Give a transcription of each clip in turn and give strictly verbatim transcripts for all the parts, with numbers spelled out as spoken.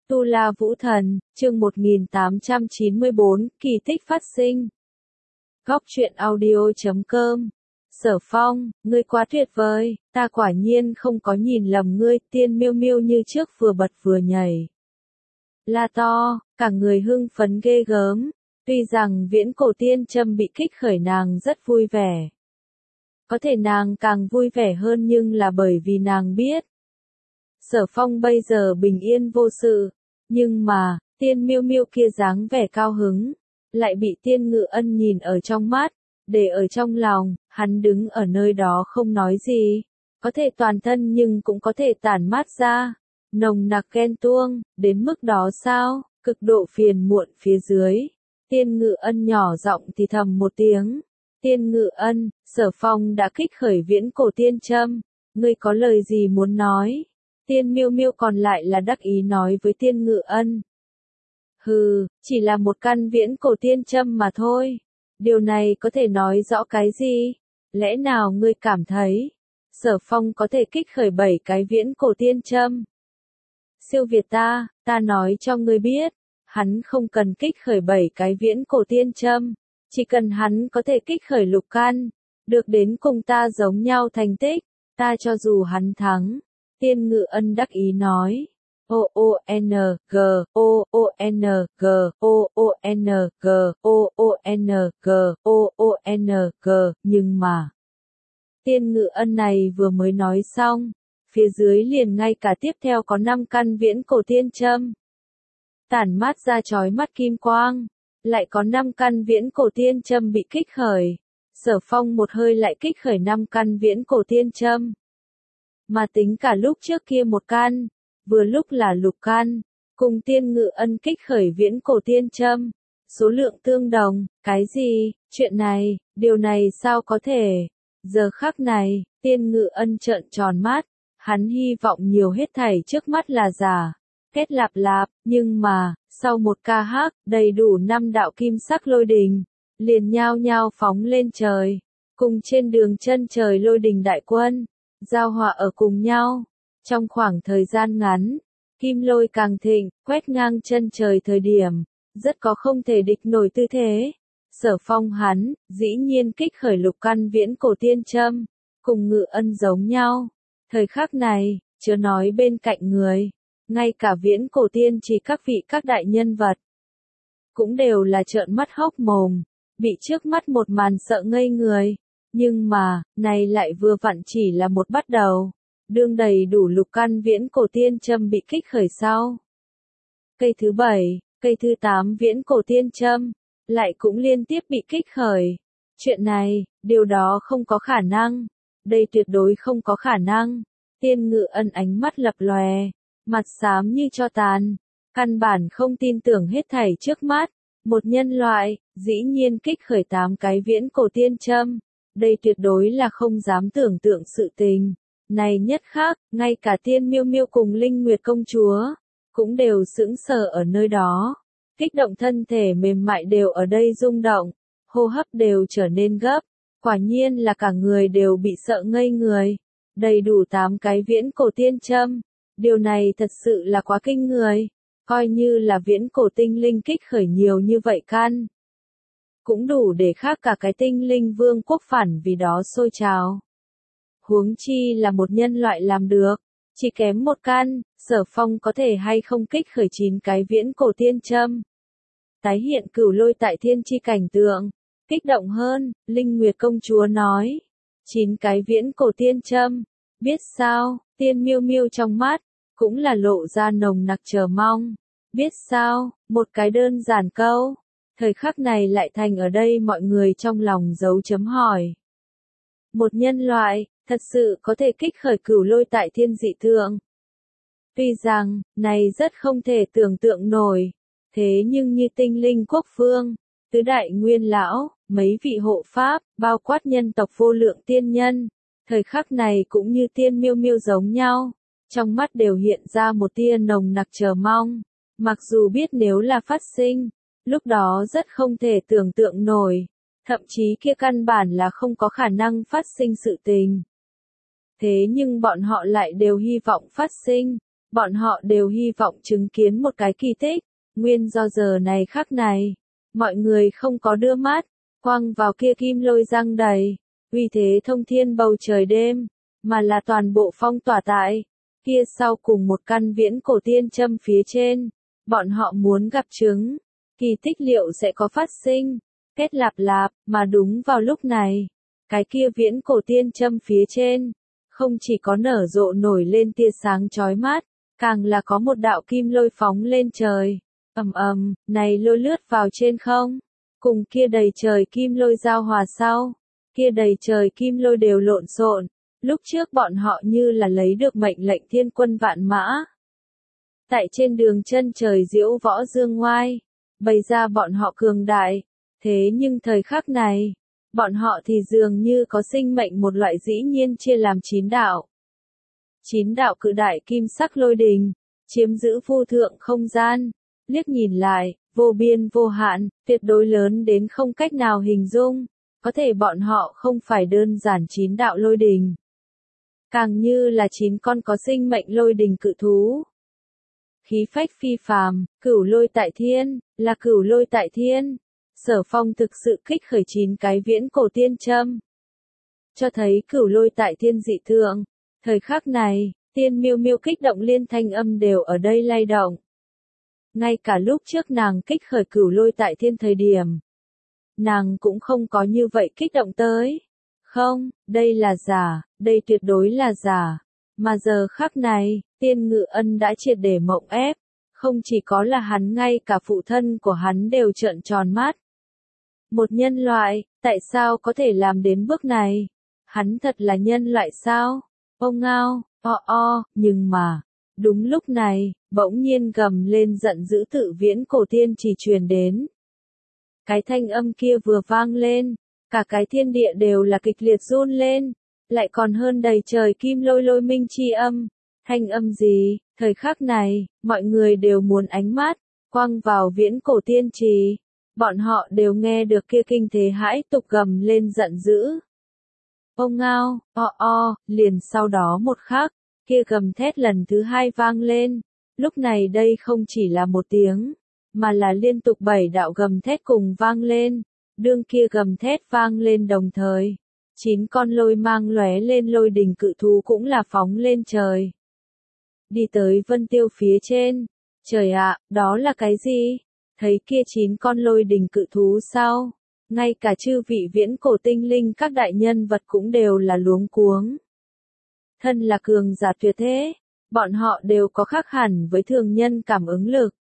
Tu La Vũ Thần, chương một nghìn tám trăm chín mươi tư, kỳ tích phát sinh. Góc truyện audio chấm com. Sở Phong, ngươi quá tuyệt vời, ta quả nhiên không có nhìn lầm ngươi, Tiên Miêu Miêu như trước vừa bật vừa nhảy. La to, cả người hưng phấn ghê gớm, tuy rằng viễn cổ tiên châm bị kích khởi nàng rất vui vẻ. Có thể nàng càng vui vẻ hơn nhưng là bởi vì nàng biết. Sở Phong bây giờ bình yên vô sự, nhưng mà, Tiên Miêu Miêu kia dáng vẻ cao hứng, lại bị Tiên Ngự Ân nhìn ở trong mắt, để ở trong lòng, hắn đứng ở nơi đó không nói gì, có thể toàn thân nhưng cũng có thể tản mát ra, nồng nặc ghen tuông, đến mức đó sao, cực độ phiền muộn phía dưới. Tiên Ngự Ân nhỏ giọng thì thầm một tiếng, Tiên Ngự Ân, Sở Phong đã kích khởi viễn cổ tiên châm, ngươi có lời gì muốn nói? Tiên Miêu Miêu còn lại là đắc ý nói với Tiên Ngự Ân. Hừ, chỉ là một căn viễn cổ tiên châm mà thôi. Điều này có thể nói rõ cái gì? Lẽ nào ngươi cảm thấy, Sở Phong có thể kích khởi bảy cái viễn cổ tiên châm? Siêu việt ta, ta nói cho ngươi biết, hắn không cần kích khởi bảy cái viễn cổ tiên châm, chỉ cần hắn có thể kích khởi lục căn, được đến cùng ta giống nhau thành tích, ta cho dù hắn thắng. Tiên Ngự Ân đắc ý nói. O O N G O O N G O O N G O O N G O O N G, nhưng mà Tiên Ngự Ân này vừa mới nói xong, phía dưới liền ngay cả tiếp theo có năm căn viễn cổ tiên châm, tản mát ra chói mắt kim quang, lại có năm căn viễn cổ tiên châm bị kích khởi. Sở Phong một hơi lại kích khởi năm căn viễn cổ tiên châm. Mà tính cả lúc trước kia một căn, vừa lúc là lục căn, cùng Tiên Ngự Ân kích khởi viễn cổ tiên châm, số lượng tương đồng, cái gì, chuyện này, điều này sao có thể? Giờ khắc này, Tiên Ngự Ân trợn tròn mắt, hắn hy vọng nhiều hết thảy trước mắt là giả, kết lạp lạp, nhưng mà, sau một ca hát, đầy đủ năm đạo kim sắc lôi đình, liền nhao nhao phóng lên trời, cùng trên đường chân trời lôi đình đại quân, giao hòa ở cùng nhau. Trong khoảng thời gian ngắn, kim lôi càng thịnh, quét ngang chân trời thời điểm, rất có không thể địch nổi tư thế. Sở Phong hắn, dĩ nhiên kích khởi lục căn viễn cổ tiên châm, cùng Ngự Ân giống nhau. Thời khắc này, chớ nói bên cạnh người, ngay cả viễn cổ tiên chỉ các vị các đại nhân vật, cũng đều là trợn mắt hốc mồm, bị trước mắt một màn sợ ngây người. Nhưng mà, này lại vừa vặn chỉ là một bắt đầu. Đương đầy đủ lục căn viễn cổ tiên châm bị kích khởi sau. Cây thứ bảy, cây thứ tám viễn cổ tiên châm, lại cũng liên tiếp bị kích khởi. Chuyện này, điều đó không có khả năng. Đây tuyệt đối không có khả năng. Tiên Ngự Ân ánh mắt lập lòe, mặt xám như tro tàn. Căn bản không tin tưởng hết thảy trước mắt. Một nhân loại, dĩ nhiên kích khởi tám cái viễn cổ tiên châm. Đây tuyệt đối là không dám tưởng tượng sự tình. Này nhất khác, ngay cả Tiên Miêu Miêu cùng Linh Nguyệt công chúa, cũng đều sững sờ ở nơi đó. Kích động thân thể mềm mại đều ở đây rung động, hô hấp đều trở nên gấp, quả nhiên là cả người đều bị sợ ngây người. Đầy đủ tám cái viễn cổ tiên châm, điều này thật sự là quá kinh người, coi như là viễn cổ tinh linh kích khởi nhiều như vậy căn, cũng đủ để khác cả cái tinh linh vương quốc phản vì đó sôi trào. Huống chi là một nhân loại làm được, chỉ kém một căn, Sở Phong có thể hay không kích khởi chín cái viễn cổ tiên châm. Tái hiện cửu lôi tại thiên chi cảnh tượng, kích động hơn, Linh Nguyệt công chúa nói, chín cái viễn cổ tiên châm, biết sao, Tiên Miêu Miêu trong mắt, cũng là lộ ra nồng nặc chờ mong, biết sao, một cái đơn giản câu, thời khắc này lại thành ở đây mọi người trong lòng dấu chấm hỏi. Một nhân loại, thật sự có thể kích khởi cửu lôi tại thiên dị tượng. Tuy rằng, này rất không thể tưởng tượng nổi, thế nhưng như tinh linh quốc phương, tứ đại nguyên lão, mấy vị hộ pháp, bao quát nhân tộc vô lượng tiên nhân, thời khắc này cũng như Tiên Miêu Miêu giống nhau, trong mắt đều hiện ra một tia nồng nặc chờ mong, mặc dù biết nếu là phát sinh, lúc đó rất không thể tưởng tượng nổi, thậm chí kia căn bản là không có khả năng phát sinh sự tình. Thế nhưng bọn họ lại đều hy vọng phát sinh, Bọn họ đều hy vọng chứng kiến một cái kỳ tích, nguyên do giờ này khắc này, mọi người không có đưa mắt, quăng vào kia kim lôi răng đầy, uy thế thông thiên bầu trời đêm, mà là toàn bộ phong tỏa tại, kia sau cùng một căn viễn cổ tiên châm phía trên, bọn họ muốn gặp chứng, kỳ tích liệu sẽ có phát sinh, kết lạp lạp, mà đúng vào lúc này, cái kia viễn cổ tiên châm phía trên, không chỉ có nở rộ nổi lên tia sáng chói mắt, càng là có một đạo kim lôi phóng lên trời, ầm ầm, này lôi lướt vào trên không, cùng kia đầy trời kim lôi giao hòa sau, kia đầy trời kim lôi đều lộn xộn, lúc trước bọn họ như là lấy được mệnh lệnh thiên quân vạn mã. Tại trên đường chân trời diễu võ dương ngoai, bày ra bọn họ cường đại, thế nhưng thời khắc này, bọn họ thì dường như có sinh mệnh một loại dĩ nhiên chia làm chín đạo. Chín đạo cự đại kim sắc lôi đình, chiếm giữ vô thượng không gian, liếc nhìn lại, vô biên vô hạn, tuyệt đối lớn đến không cách nào hình dung, có thể bọn họ không phải đơn giản chín đạo lôi đình. Càng như là chín con có sinh mệnh lôi đình cự thú. Khí phách phi phàm, cửu lôi tại thiên, là cửu lôi tại thiên. Sở Phong thực sự kích khởi chín cái viễn cổ tiên châm. Cho thấy cửu lôi tại thiên dị thượng. Thời khắc này, tiên miêu miêu kích động liên thanh âm đều ở đây lay động. Ngay cả lúc trước nàng kích khởi cửu lôi tại thiên thời điểm. Nàng cũng không có như vậy kích động tới. Không, đây là giả, đây tuyệt đối là giả. Mà giờ khắc này, tiên ngự ân đã triệt để mộng ép. Không chỉ có là hắn, ngay cả phụ thân của hắn đều trợn tròn mắt. Một nhân loại, tại sao có thể làm đến bước này? Hắn thật là nhân loại sao? Ông ngao, o o, nhưng mà, đúng lúc này, bỗng nhiên gầm lên giận dữ tự viễn cổ tiên chỉ truyền đến. Cái thanh âm kia vừa vang lên, cả cái thiên địa đều là kịch liệt run lên, lại còn hơn đầy trời kim lôi lôi minh chi âm. Thanh âm gì? Thời khắc này, mọi người đều muốn ánh mắt, quăng vào viễn cổ tiên trì. Bọn họ đều nghe được kia kinh thế hãi tục gầm lên giận dữ. Ông ngao, o o, liền sau đó một khắc, kia gầm thét lần thứ hai vang lên. Lúc này đây không chỉ là một tiếng, mà là liên tục bảy đạo gầm thét cùng vang lên. Đương kia gầm thét vang lên đồng thời, chín con lôi mang lóe lên lôi đình cự thú cũng là phóng lên trời. Đi tới vân tiêu phía trên. Trời ạ, đó là cái gì? Thấy kia chín con lôi đình cự thú sao? Ngay cả chư vị viễn cổ tinh linh các đại nhân vật cũng đều là luống cuống. Thân là cường giả tuyệt thế, bọn họ đều có khác hẳn với thường nhân cảm ứng lực.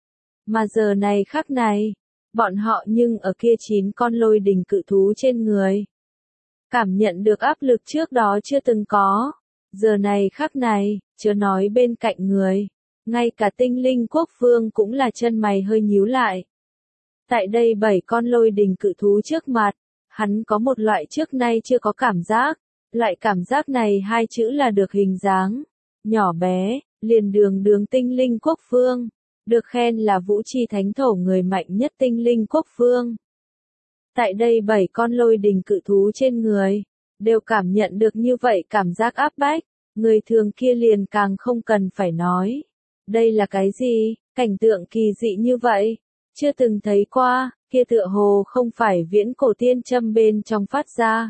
Mà giờ này khắc này, bọn họ nhưng ở kia chín con lôi đình cự thú trên người. Cảm nhận được áp lực trước đó chưa từng có. Giờ này khắc này, chớ nói bên cạnh người. Ngay cả tinh linh quốc vương cũng là chân mày hơi nhíu lại. Tại đây bảy con lôi đình cự thú trước mặt, hắn có một loại trước nay chưa có cảm giác. Loại cảm giác này hai chữ là được hình dáng. Nhỏ bé, liền đường đường tinh linh quốc vương. Được khen là vũ chi thánh thổ người mạnh nhất tinh linh quốc vương. Tại đây bảy con lôi đình cự thú trên người, đều cảm nhận được như vậy cảm giác áp bách. Người thường kia liền càng không cần phải nói. Đây là cái gì? Cảnh tượng kỳ dị như vậy. Chưa từng thấy qua, kia tựa hồ không phải viễn cổ tiên châm bên trong phát ra.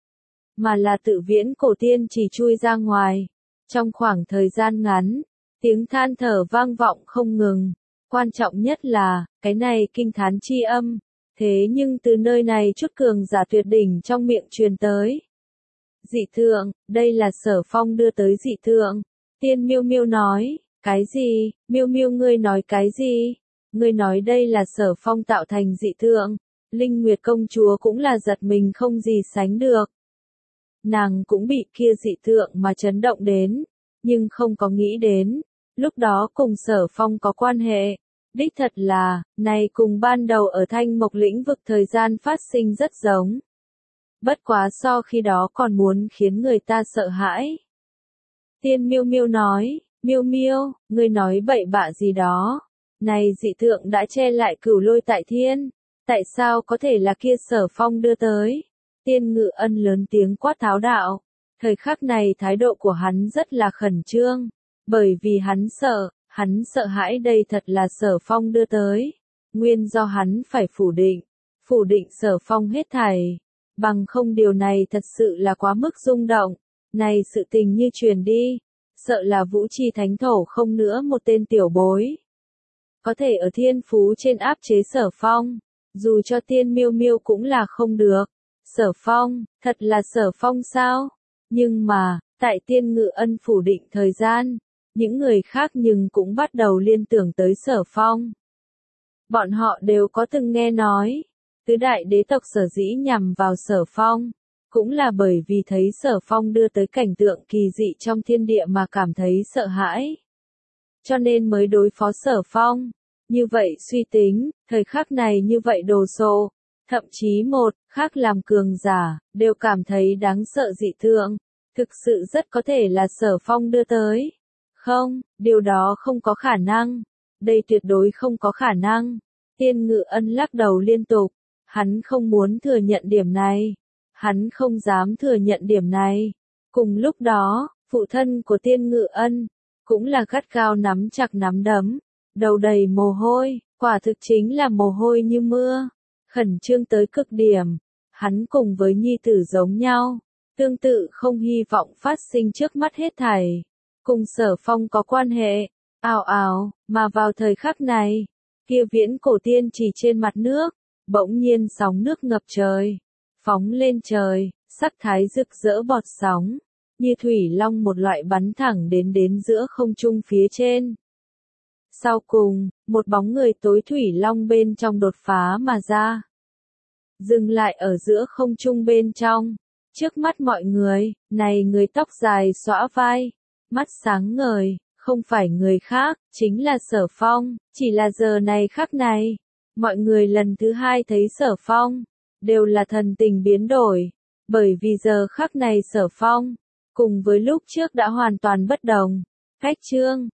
Mà là tự viễn cổ tiên chỉ chui ra ngoài. Trong khoảng thời gian ngắn, tiếng than thở vang vọng không ngừng. Quan trọng nhất là, cái này kinh thán chi âm. Thế nhưng từ nơi này chút cường giả tuyệt đỉnh trong miệng truyền tới. Dị thượng, đây là Sở Phong đưa tới dị thượng. Tiên miêu miêu nói, cái gì? Miêu miêu ngươi nói cái gì? Ngươi nói đây là Sở Phong tạo thành dị thượng. Linh Nguyệt công chúa cũng là giật mình không gì sánh được. Nàng cũng bị kia dị thượng mà chấn động đến, nhưng không có nghĩ đến. Lúc đó cùng Sở Phong có quan hệ. Đích thật là, này cùng ban đầu ở Thanh Mộc lĩnh vực thời gian phát sinh rất giống. Bất quá so khi đó còn muốn khiến người ta sợ hãi. Tiên miêu miêu nói, miêu miêu, ngươi nói bậy bạ gì đó. Này dị thượng đã che lại cửu lôi tại thiên. Tại sao có thể là kia Sở Phong đưa tới? Tiên ngự ân lớn tiếng quát tháo đạo. Thời khắc này thái độ của hắn rất là khẩn trương. Bởi vì hắn sợ, hắn sợ hãi đây thật là Sở Phong đưa tới. Nguyên do hắn phải phủ định, phủ định Sở Phong hết thảy. Bằng không điều này thật sự là quá mức rung động. Này sự tình như truyền đi, sợ là Vũ Chi Thánh Thổ không nữa một tên tiểu bối. Có thể ở thiên phú trên áp chế Sở Phong, dù cho Tiên Miêu Miêu cũng là không được. Sở Phong, thật là Sở Phong sao? Nhưng mà, tại Tiên Ngự Ân phủ định thời gian, những người khác nhưng cũng bắt đầu liên tưởng tới Sở Phong. Bọn họ đều có từng nghe nói, tứ đại đế tộc sở dĩ nhằm vào Sở Phong, cũng là bởi vì thấy Sở Phong đưa tới cảnh tượng kỳ dị trong thiên địa mà cảm thấy sợ hãi. Cho nên mới đối phó Sở Phong. Như vậy suy tính, thời khắc này như vậy đồ sộ, thậm chí một, khác làm cường giả, đều cảm thấy đáng sợ dị thường, thực sự rất có thể là Sở Phong đưa tới. Không, điều đó không có khả năng, đây tuyệt đối không có khả năng. Tiên Ngự Ân lắc đầu liên tục, hắn không muốn thừa nhận điểm này, hắn không dám thừa nhận điểm này. Cùng lúc đó, phụ thân của Tiên Ngự Ân, cũng là gắt gao nắm chặt nắm đấm, đầu đầy mồ hôi, quả thực chính là mồ hôi như mưa, khẩn trương tới cực điểm. Hắn cùng với nhi tử giống nhau, tương tự không hy vọng phát sinh trước mắt hết thảy, cùng Sở Phong có quan hệ. Ào ào, mà vào thời khắc này, kia viễn cổ tiên chỉ trên mặt nước, bỗng nhiên sóng nước ngập trời, phóng lên trời, sắc thái rực rỡ bọt sóng, như thủy long một loại bắn thẳng đến đến giữa không trung phía trên. Sau cùng, một bóng người tối thủy long bên trong đột phá mà ra, dừng lại ở giữa không trung bên trong, trước mắt mọi người. Này người tóc dài xõa vai, mắt sáng ngời, không phải người khác, chính là Sở Phong. Chỉ là giờ này khắc này, mọi người lần thứ hai thấy Sở Phong, đều là thần tình biến đổi, bởi vì giờ khắc này Sở Phong, cùng với lúc trước đã hoàn toàn bất đồng. Cách chương